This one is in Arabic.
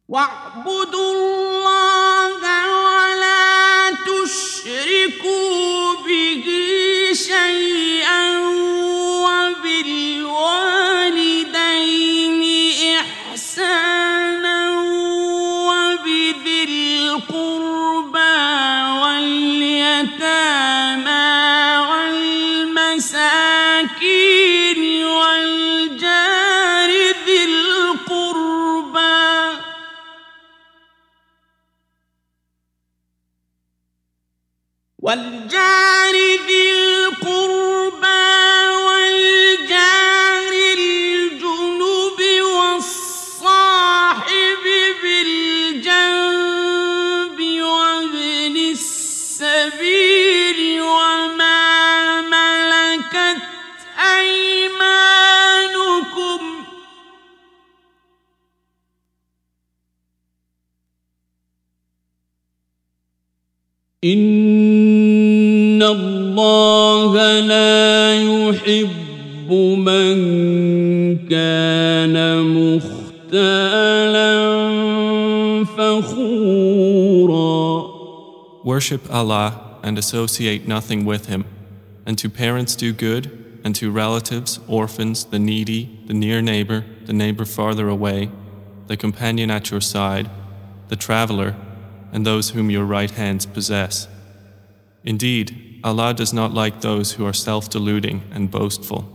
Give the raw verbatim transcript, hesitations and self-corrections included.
واعبدوا الله ولا تشركوا به شيئا وبالوالدين إحسانا وبذي القربى واليتامى والمساكين والجار ذي القربى والجار ذي القربى والجار الجنب والصاحب بالجنب وابن السبيل وما ملكت أيمانكم إن الله لا يحب من كان مختالا فخورا. Worship Allah and associate nothing with Him, and to parents do good, and to relatives, orphans, the needy, the near neighbor, the neighbor farther away, the companion at your side, the traveler, and those whom your right hands possess. Indeed, Allah does not like those who are self-deluding and boastful.